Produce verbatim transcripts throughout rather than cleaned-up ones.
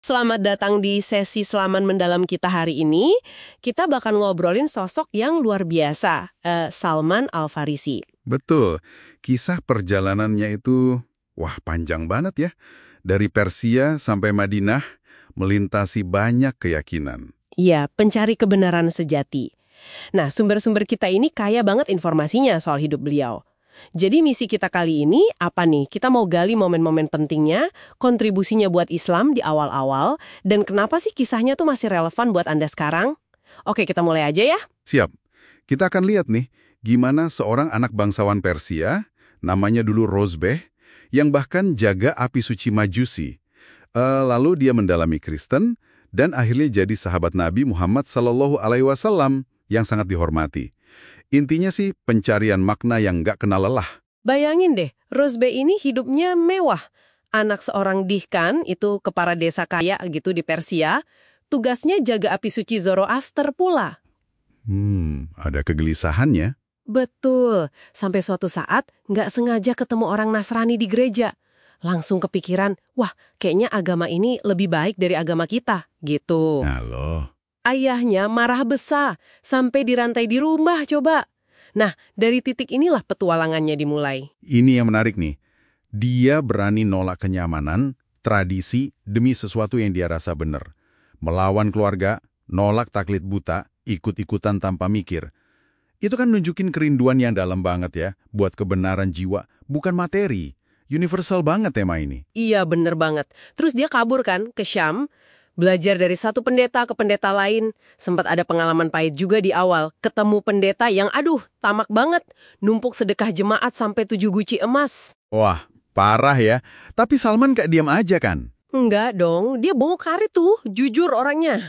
Selamat datang di sesi Selaman Mendalam kita hari ini. Kita bakal ngobrolin sosok yang luar biasa, eh, Salman Al-Farisi. Betul. Kisah perjalanannya itu, wah panjang banget ya. Dari Persia sampai Madinah, melintasi banyak keyakinan. Iya, pencari kebenaran sejati. Nah, sumber-sumber kita ini kaya banget informasinya soal hidup beliau. Jadi misi kita kali ini apa nih? Kita mau gali momen-momen pentingnya, kontribusinya buat Islam di awal-awal, dan kenapa sih kisahnya tuh masih relevan buat Anda sekarang? Oke, kita mulai aja ya. Siap. Kita akan lihat nih, gimana seorang anak bangsawan Persia, namanya dulu Rozbeh, yang bahkan jaga api suci Majusi. Uh, lalu dia mendalami Kristen, dan akhirnya jadi sahabat Nabi Muhammad Sallallahu Alaihi Wasallam yang sangat dihormati. Intinya sih pencarian makna yang nggak kenal lelah. Bayangin deh, Rozbeh ini hidupnya mewah. Anak seorang dihkan, itu kepala desa kaya gitu di Persia, tugasnya jaga api suci Zoroaster pula. Hmm, ada kegelisahannya. Betul, sampai suatu saat nggak sengaja ketemu orang Nasrani di gereja. Langsung kepikiran, wah kayaknya agama ini lebih baik dari agama kita, gitu. Nah loh. Ayahnya marah besar, sampai dirantai di rumah coba. Nah, dari titik inilah petualangannya dimulai. Ini yang menarik nih. Dia berani nolak kenyamanan, tradisi, demi sesuatu yang dia rasa benar. Melawan keluarga, nolak taklid buta, ikut-ikutan tanpa mikir. Itu kan nunjukin kerinduan yang dalam banget ya, buat kebenaran jiwa, bukan materi. Universal banget tema ini. Iya, bener banget. Terus dia kabur kan ke Syam, belajar dari satu pendeta ke pendeta lain. Sempat ada pengalaman pahit juga di awal. Ketemu pendeta yang aduh, tamak banget. Numpuk sedekah jemaat sampai tujuh guci emas. Wah, parah ya. Tapi Salman gak diam aja kan? Enggak dong, dia bongkar karir tuh, jujur orangnya.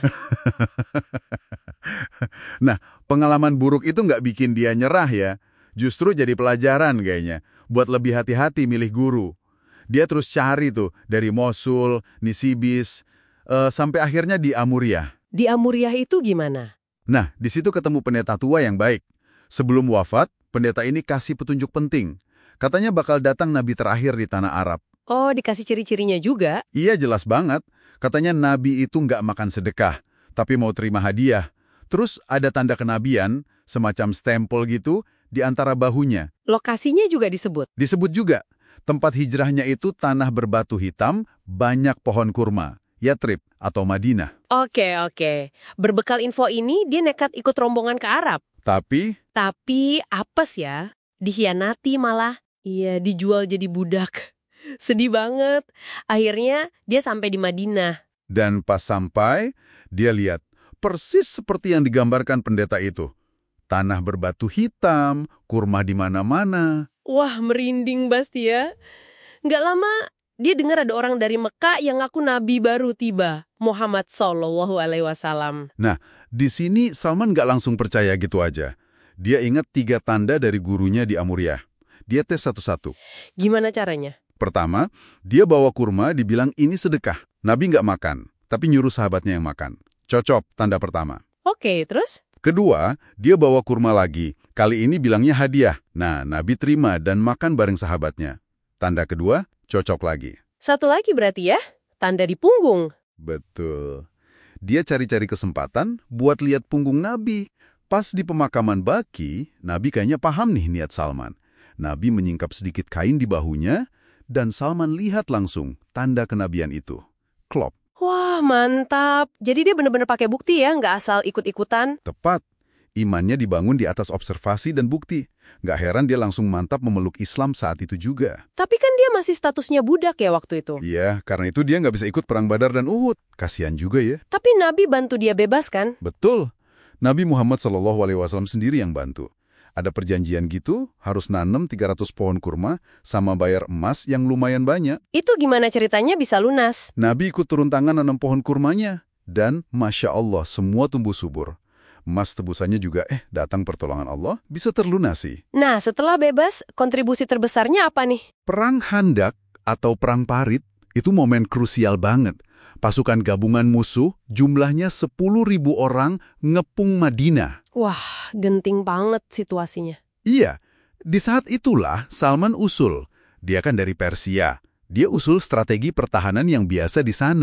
Nah, pengalaman buruk itu nggak bikin dia nyerah ya. Justru jadi pelajaran kayaknya. Buat lebih hati-hati milih guru. Dia terus cari tuh dari Mosul, Nisibis, Uh, sampai akhirnya di Amuriah. Di Amuriah itu gimana? Nah, di situ ketemu pendeta tua yang baik. Sebelum wafat, pendeta ini kasih petunjuk penting. Katanya bakal datang nabi terakhir di tanah Arab. Oh, dikasih ciri-cirinya juga? Iya, jelas banget. Katanya nabi itu nggak makan sedekah, tapi mau terima hadiah. Terus ada tanda kenabian, semacam stempel gitu, di antara bahunya. Lokasinya juga disebut? Disebut juga. Tempat hijrahnya itu tanah berbatu hitam, banyak pohon kurma. Yatrib atau Madinah. Oke, oke. Berbekal info ini, dia nekat ikut rombongan ke Arab. Tapi? Tapi apes ya. Dikhianati malah. Iya, dijual jadi budak. Sedih banget. Akhirnya, dia sampai di Madinah. Dan pas sampai, dia lihat persis seperti yang digambarkan pendeta itu. Tanah berbatu hitam, kurma di mana-mana. Wah, merinding pasti ya. Nggak lama, dia dengar ada orang dari Mekah yang ngaku nabi baru tiba, Muhammad Sallallahu Alaihi Wasallam. Nah, di sini Salman nggak langsung percaya gitu aja. Dia ingat tiga tanda dari gurunya di Amuriah. Dia tes satu-satu. Gimana caranya? Pertama, dia bawa kurma dibilang ini sedekah. Nabi nggak makan, tapi nyuruh sahabatnya yang makan. Cocok, tanda pertama. Oke, terus? Kedua, dia bawa kurma lagi. Kali ini bilangnya hadiah. Nah, Nabi terima dan makan bareng sahabatnya. Tanda kedua, cocok lagi. Satu lagi berarti ya, tanda di punggung. Betul. Dia cari-cari kesempatan buat lihat punggung Nabi. Pas di pemakaman Baqi, Nabi kayaknya paham nih niat Salman. Nabi menyingkap sedikit kain di bahunya, dan Salman lihat langsung tanda kenabian itu. Klop. Wah, mantap. Jadi dia benar-benar pakai bukti ya, nggak asal ikut-ikutan. Tepat. Imannya dibangun di atas observasi dan bukti. Nggak heran dia langsung mantap memeluk Islam saat itu juga. Tapi kan dia masih statusnya budak ya waktu itu. Iya, karena itu dia nggak bisa ikut perang Badar dan Uhud. Kasihan juga ya. Tapi Nabi bantu dia bebas kan? Betul. Nabi Muhammad Shallallahu Alaihi Wasallam sendiri yang bantu. Ada perjanjian gitu, harus nanam tiga ratus pohon kurma sama bayar emas yang lumayan banyak. Itu gimana ceritanya bisa lunas? Nabi ikut turun tangan nanam pohon kurmanya. Dan Masya Allah, semua tumbuh subur. Emas tebusannya juga eh datang pertolongan Allah bisa terlunasi. Nah, setelah bebas, kontribusi terbesarnya apa nih? Perang Khandak atau Perang Parit itu momen krusial banget. Pasukan gabungan musuh jumlahnya sepuluh ribu orang ngepung Madinah. Wah, genting banget situasinya. Iya, di saat itulah Salman usul. Dia kan dari Persia. Dia usul strategi pertahanan yang biasa di sana.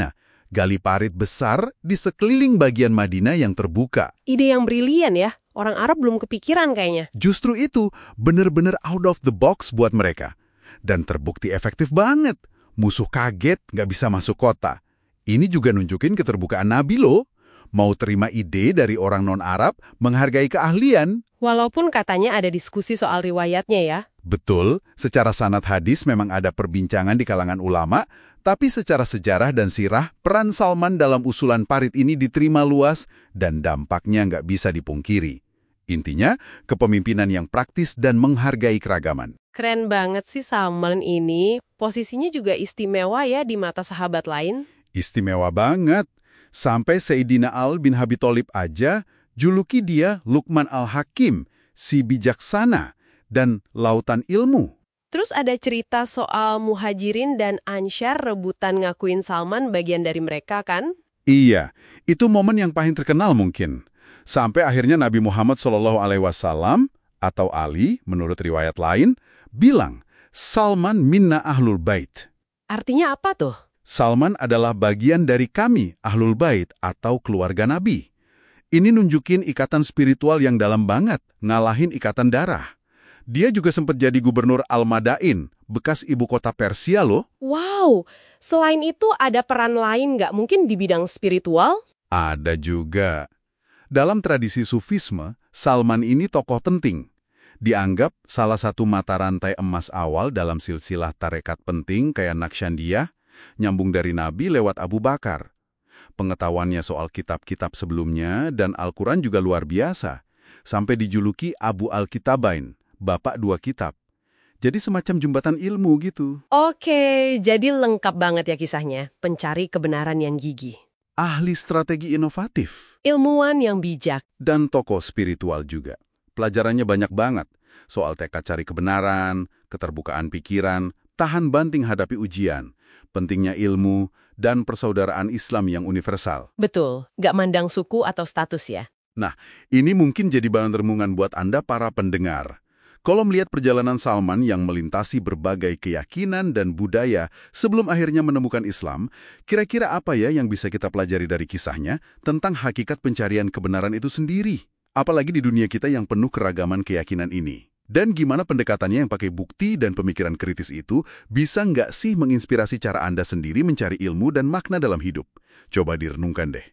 gali parit besar di sekeliling bagian Madinah yang terbuka. Ide yang brilian ya. Orang Arab belum kepikiran kayaknya. Justru itu bener-bener out of the box buat mereka. Dan terbukti efektif banget. Musuh kaget nggak bisa masuk kota. Ini juga nunjukin keterbukaan Nabi loh. Mau terima ide dari orang non-Arab, menghargai keahlian. Walaupun katanya ada diskusi soal riwayatnya ya. Betul, secara sanad hadis memang ada perbincangan di kalangan ulama, tapi secara sejarah dan sirah, peran Salman dalam usulan parit ini diterima luas dan dampaknya nggak bisa dipungkiri. Intinya, kepemimpinan yang praktis dan menghargai keragaman. Keren banget sih Salman ini. Posisinya juga istimewa ya di mata sahabat lain. Istimewa banget. Sampai Sayyidina Al bin Abi Thalib aja juluki dia Luqman al-Hakim, si bijaksana, dan lautan ilmu. Terus ada cerita soal Muhajirin dan Ansyar rebutan ngakuin Salman bagian dari mereka kan? Iya, itu momen yang paling terkenal mungkin. Sampai akhirnya Nabi Muhammad shallallahu alaihi wasallam atau Ali, menurut riwayat lain, bilang, Salman minna ahlul bait. Artinya apa tuh? Salman adalah bagian dari kami, ahlul bait atau keluarga Nabi. Ini nunjukin ikatan spiritual yang dalam banget, ngalahin ikatan darah. Dia juga sempat jadi gubernur Al-Madain, bekas ibu kota Persia loh. Wow, selain itu ada peran lain nggak mungkin di bidang spiritual? Ada juga. Dalam tradisi Sufisme, Salman ini tokoh penting. Dianggap salah satu mata rantai emas awal dalam silsilah tarekat penting kayak Naqsyabandiyah, nyambung dari Nabi lewat Abu Bakar. Pengetahuannya soal kitab-kitab sebelumnya dan Al-Quran juga luar biasa, sampai dijuluki Abu Al-Kitabain, bapak dua kitab. Jadi semacam jembatan ilmu gitu. Oke, jadi lengkap banget ya kisahnya, pencari kebenaran yang gigih. Ahli strategi inovatif. Ilmuwan yang bijak. Dan tokoh spiritual juga. Pelajarannya banyak banget, soal tekad cari kebenaran, keterbukaan pikiran, tahan banting hadapi ujian, pentingnya ilmu, dan persaudaraan Islam yang universal. Betul, nggak mandang suku atau status ya. Nah, ini mungkin jadi bahan renungan buat Anda para pendengar. Kalau melihat perjalanan Salman yang melintasi berbagai keyakinan dan budaya sebelum akhirnya menemukan Islam, kira-kira apa ya yang bisa kita pelajari dari kisahnya tentang hakikat pencarian kebenaran itu sendiri? Apalagi di dunia kita yang penuh keragaman keyakinan ini. Dan gimana pendekatannya yang pakai bukti dan pemikiran kritis itu bisa nggak sih menginspirasi cara Anda sendiri mencari ilmu dan makna dalam hidup? Coba direnungkan deh.